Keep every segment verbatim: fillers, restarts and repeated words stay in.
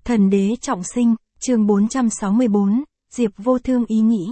Thần đế trọng sinh, chương bốn trăm sáu mươi tư, Diệp Vô Thương ý nghĩ.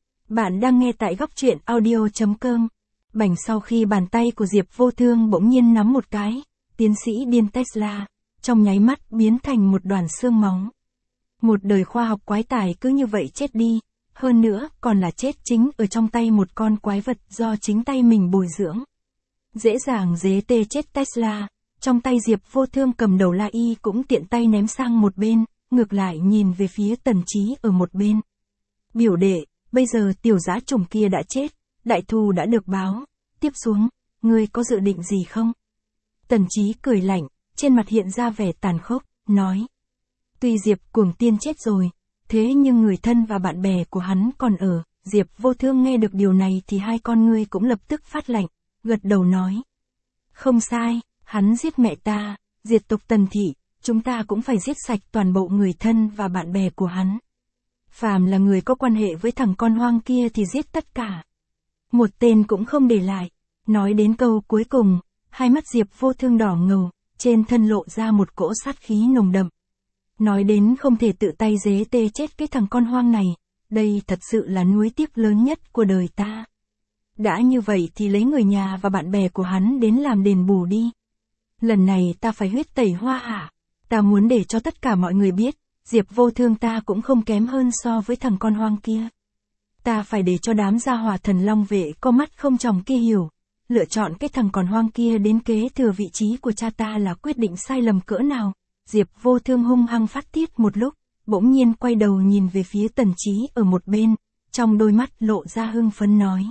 Bạn đang nghe tại góc truyện audio.com. Bảnh sau khi bàn tay của Diệp Vô Thương bỗng nhiên nắm một cái, tiến sĩ điên Tesla, trong nháy mắt biến thành một đoàn xương máu. Một đời khoa học quái tài cứ như vậy chết đi, hơn nữa còn là chết chính ở trong tay một con quái vật do chính tay mình bồi dưỡng. Dễ dàng dế tê chết Tesla. Trong tay Diệp Vô Thương cầm đầu La Y cũng tiện tay ném sang một bên, ngược lại nhìn về phía Tần Chí ở một bên. Biểu đệ, bây giờ tiểu dã trùng kia đã chết, đại thù đã được báo, tiếp xuống, ngươi có dự định gì không? Tần Chí cười lạnh, trên mặt hiện ra vẻ tàn khốc, nói. Tuy Diệp Cuồng Tiên chết rồi, thế nhưng người thân và bạn bè của hắn còn ở. Diệp Vô Thương nghe được điều này thì hai con ngươi cũng lập tức phát lạnh, gật đầu nói. Không sai. Hắn giết mẹ ta, diệt tộc Tần thị, chúng ta cũng phải giết sạch toàn bộ người thân và bạn bè của hắn. Phàm là người có quan hệ với thằng con hoang kia thì giết tất cả. Một tên cũng không để lại. Nói đến câu cuối cùng, hai mắt Diệp Vô Thương đỏ ngầu, trên thân lộ ra một cỗ sát khí nồng đậm. Nói đến không thể tự tay dế tê chết cái thằng con hoang này, đây thật sự là nuối tiếc lớn nhất của đời ta. Đã như vậy thì lấy người nhà và bạn bè của hắn đến làm đền bù đi. Lần này ta phải huyết tẩy Hoa Hạ, ta muốn để cho tất cả mọi người biết, Diệp Vô Thương ta cũng không kém hơn so với thằng con hoang kia. Ta phải để cho đám gia hỏa Thần Long vệ có mắt không tròng kia hiểu, lựa chọn cái thằng con hoang kia đến kế thừa vị trí của cha ta là quyết định sai lầm cỡ nào. Diệp Vô Thương hung hăng phát tiết một lúc, bỗng nhiên quay đầu nhìn về phía Tần Chí ở một bên, trong đôi mắt lộ ra hưng phấn nói.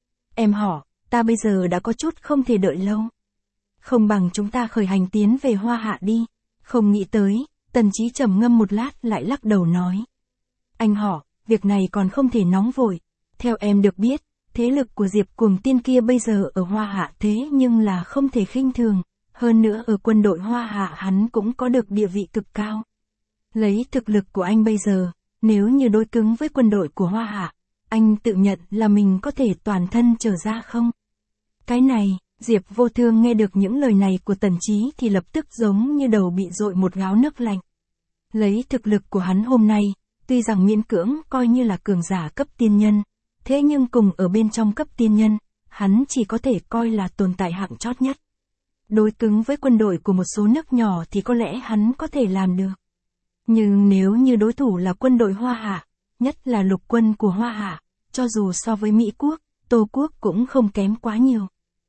Em họ, ta bây giờ đã có chút không thể đợi lâu. Không bằng chúng ta khởi hành tiến về Hoa Hạ đi. Không nghĩ tới, Tần Chí trầm ngâm một lát lại lắc đầu nói. Anh họ, việc này còn không thể nóng vội. Theo em được biết, thế lực của Diệp Cuồng Tiên kia bây giờ ở Hoa Hạ thế nhưng là không thể khinh thường. Hơn nữa ở quân đội Hoa Hạ hắn cũng có được địa vị cực cao. Lấy thực lực của anh bây giờ, nếu như đối cứng với quân đội của Hoa Hạ, anh tự nhận là mình có thể toàn thân trở ra không? Cái này... Diệp Vô Thương nghe được những lời này của Tần Chí thì lập tức giống như đầu bị dội một gáo nước lạnh. Lấy thực lực của hắn hôm nay, tuy rằng miễn cưỡng coi như là cường giả cấp tiên nhân, thế nhưng cùng ở bên trong cấp tiên nhân, hắn chỉ có thể coi là tồn tại hạng chót nhất. Đối cứng với quân đội của một số nước nhỏ thì có lẽ hắn có thể làm được. Nhưng nếu như đối thủ là quân đội Hoa Hạ, nhất là lục quân của Hoa Hạ, cho dù so với Mỹ Quốc, Tô Quốc cũng không kém quá nhiều.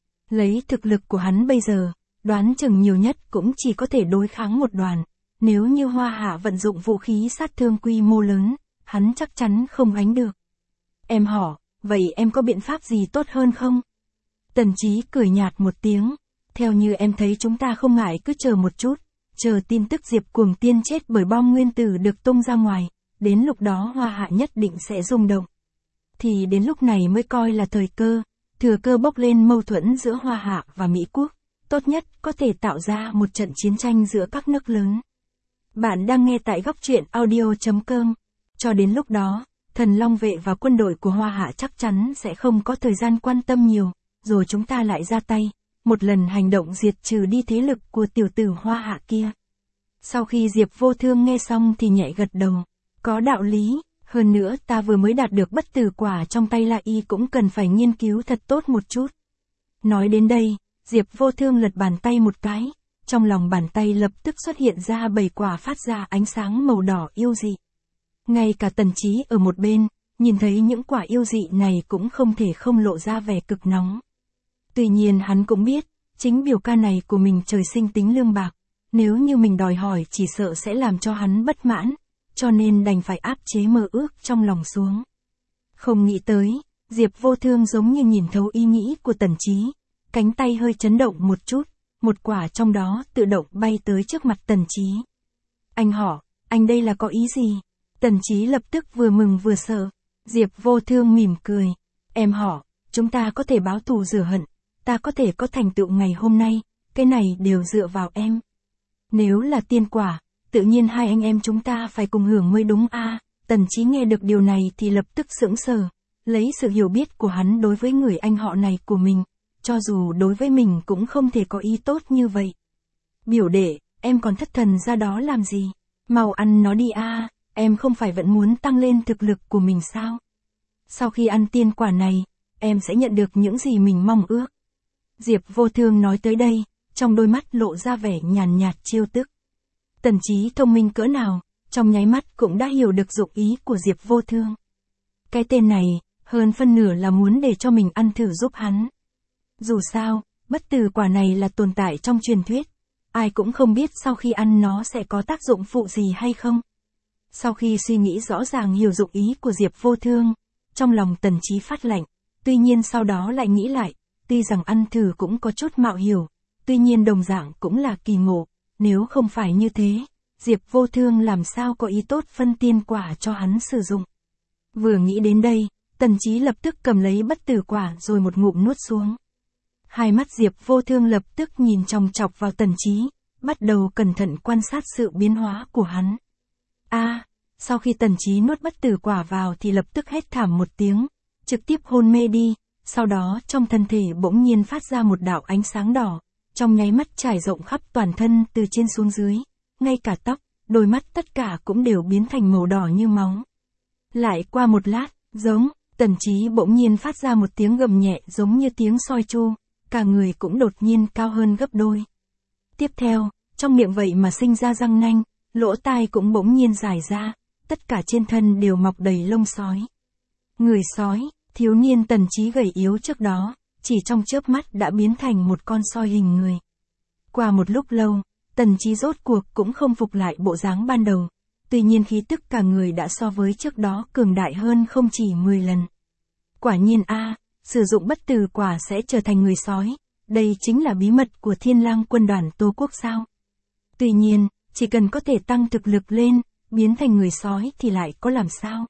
Lấy thực lực của hắn bây giờ, đoán chừng nhiều nhất cũng chỉ có thể đối kháng một đoàn. Nếu như Hoa Hạ vận dụng vũ khí sát thương quy mô lớn, hắn chắc chắn không gánh được. Em hỏi, vậy em có biện pháp gì tốt hơn không? Tần Chí cười nhạt một tiếng. Theo như em thấy chúng ta không ngại cứ chờ một chút, chờ tin tức Diệp Cuồng Tiên chết bởi bom nguyên tử được tung ra ngoài, đến lúc đó Hoa Hạ nhất định sẽ rung động. Thì đến lúc này mới coi là thời cơ. Thừa cơ bốc lên mâu thuẫn giữa Hoa Hạ và Mỹ Quốc, tốt nhất có thể tạo ra một trận chiến tranh giữa các nước lớn. Bạn đang nghe tại góc truyện audio.com. Cho đến lúc đó, Thần Long vệ và quân đội của Hoa Hạ chắc chắn sẽ không có thời gian quan tâm nhiều, rồi chúng ta lại ra tay, một lần hành động diệt trừ đi thế lực của tiểu tử Hoa Hạ kia. Sau khi Diệp Vô Thương nghe xong thì nhẹ gật đầu, có đạo lý. Hơn nữa ta vừa mới đạt được bất tử quả trong tay La Y cũng cần phải nghiên cứu thật tốt một chút. Nói đến đây, Diệp Vô Thương lật bàn tay một cái, trong lòng bàn tay lập tức xuất hiện ra bảy quả phát ra ánh sáng màu đỏ yêu dị. Ngay cả Tần Chí ở một bên, nhìn thấy những quả yêu dị này cũng không thể không lộ ra vẻ cực nóng. Tuy nhiên hắn cũng biết, chính biểu ca này của mình trời sinh tính lương bạc, nếu như mình đòi hỏi chỉ sợ sẽ làm cho hắn bất mãn. Cho nên đành phải áp chế mơ ước trong lòng xuống. Không nghĩ tới, Diệp Vô Thương giống như nhìn thấu ý nghĩ của Tần Chí, cánh tay hơi chấn động một chút, một quả trong đó tự động bay tới trước mặt Tần Chí. Anh hỏi, anh đây là có ý gì? Tần Chí lập tức vừa mừng vừa sợ. Diệp Vô Thương mỉm cười. Em hỏi, chúng ta có thể báo thù rửa hận, ta có thể có thành tựu ngày hôm nay, cái này đều dựa vào em. Nếu là tiên quả, tự nhiên hai anh em chúng ta phải cùng hưởng mới đúng a. À, Tần Chí nghe được điều này thì lập tức sững sờ, lấy sự hiểu biết của hắn đối với người anh họ này của mình, cho dù đối với mình cũng không thể có ý tốt như vậy. Biểu đệ, em còn thất thần ra đó làm gì? Mau ăn nó đi a, em không phải vẫn muốn tăng lên thực lực của mình sao? Sau khi ăn tiên quả này, em sẽ nhận được những gì mình mong ước. Diệp Vô Thương nói tới đây, trong đôi mắt lộ ra vẻ nhàn nhạt trêu tức. Tần Chí thông minh cỡ nào, trong nháy mắt cũng đã hiểu được dụng ý của Diệp Vô Thương. Cái tên này, hơn phân nửa là muốn để cho mình ăn thử giúp hắn. Dù sao, bất tử quả này là tồn tại trong truyền thuyết. Ai cũng không biết sau khi ăn nó sẽ có tác dụng phụ gì hay không. Sau khi suy nghĩ rõ ràng hiểu dụng ý của Diệp Vô Thương, trong lòng Tần Chí phát lạnh, tuy nhiên sau đó lại nghĩ lại, tuy rằng ăn thử cũng có chút mạo hiểm, tuy nhiên đồng dạng cũng là kỳ ngộ, nếu không phải như thế, Diệp Vô Thương làm sao có ý tốt phân tiên quả cho hắn sử dụng. Vừa nghĩ đến đây, Tần Chí lập tức cầm lấy bất tử quả rồi một ngụm nuốt xuống. Hai mắt Diệp Vô Thương lập tức nhìn chòng chọc vào Tần Chí, bắt đầu cẩn thận quan sát sự biến hóa của hắn. A, à, sau khi Tần Chí nuốt bất tử quả vào thì lập tức hét thảm một tiếng, trực tiếp hôn mê đi, sau đó trong thân thể bỗng nhiên phát ra một đạo ánh sáng đỏ, trong nháy mắt trải rộng khắp toàn thân từ trên xuống dưới, ngay cả tóc, đôi mắt tất cả cũng đều biến thành màu đỏ như máu. Lại qua một lát, giống, Tần Chí bỗng nhiên phát ra một tiếng gầm nhẹ giống như tiếng soi chu, cả người cũng đột nhiên cao hơn gấp đôi. Tiếp theo, trong miệng vậy mà sinh ra răng nanh, lỗ tai cũng bỗng nhiên dài ra, tất cả trên thân đều mọc đầy lông sói. Người sói, thiếu niên Tần Chí gầy yếu trước đó, chỉ trong chớp mắt đã biến thành một con soi hình người. Qua một lúc lâu, Tần Chí rốt cuộc cũng không phục lại bộ dáng ban đầu, tuy nhiên khí tức cả người đã so với trước đó cường đại hơn không chỉ mười lần. Quả nhiên a, à, sử dụng bất tử quả sẽ trở thành người sói, đây chính là bí mật của Thiên Lang quân đoàn Tô Quốc sao? Tuy nhiên, chỉ cần có thể tăng thực lực lên, biến thành người sói thì lại có làm sao?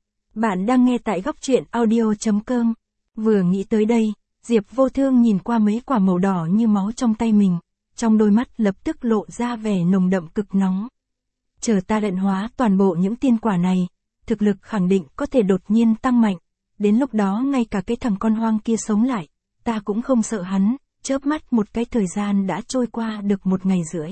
Bạn đang nghe tại góc truyện audio chấm com. Vừa nghĩ tới đây, Diệp Vô Thương nhìn qua mấy quả màu đỏ như máu trong tay mình, trong đôi mắt lập tức lộ ra vẻ nồng đậm cực nóng. Chờ ta luyện hóa toàn bộ những tiên quả này, thực lực khẳng định có thể đột nhiên tăng mạnh, đến lúc đó ngay cả cái thằng con hoang kia sống lại, ta cũng không sợ hắn. Chớp mắt một cái thời gian đã trôi qua được một ngày rưỡi.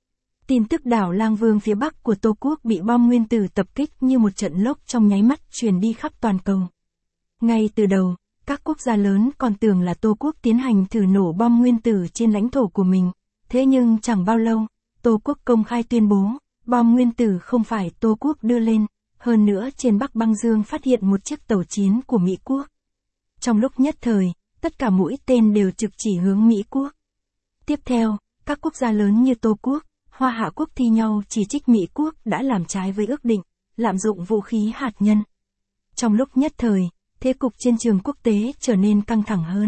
Tin tức đảo Lang Vương phía bắc của Tô Quốc bị bom nguyên tử tập kích như một trận lốc trong nháy mắt truyền đi khắp toàn cầu. Ngay từ đầu, các quốc gia lớn còn tưởng là Tô Quốc tiến hành thử nổ bom nguyên tử trên lãnh thổ của mình, thế nhưng chẳng bao lâu, Tô Quốc công khai tuyên bố, bom nguyên tử không phải Tô Quốc đưa lên, hơn nữa trên Bắc Băng Dương phát hiện một chiếc tàu chiến của Mỹ Quốc. Trong lúc nhất thời, tất cả mũi tên đều trực chỉ hướng Mỹ Quốc. Tiếp theo, các quốc gia lớn như Tô Quốc, Hoa Hạ Quốc thi nhau chỉ trích Mỹ Quốc đã làm trái với ước định, lạm dụng vũ khí hạt nhân. Trong lúc nhất thời, thế cục trên trường quốc tế trở nên căng thẳng hơn.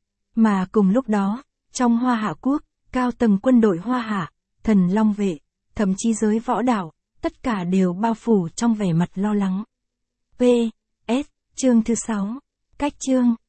Mà cùng lúc đó, trong Hoa Hạ Quốc, cao tầng quân đội Hoa Hạ, Thần Long Vệ, thậm chí giới võ đạo, tất cả đều bao phủ trong vẻ mặt lo lắng. P. S. Chương thứ sáu. Cách chương.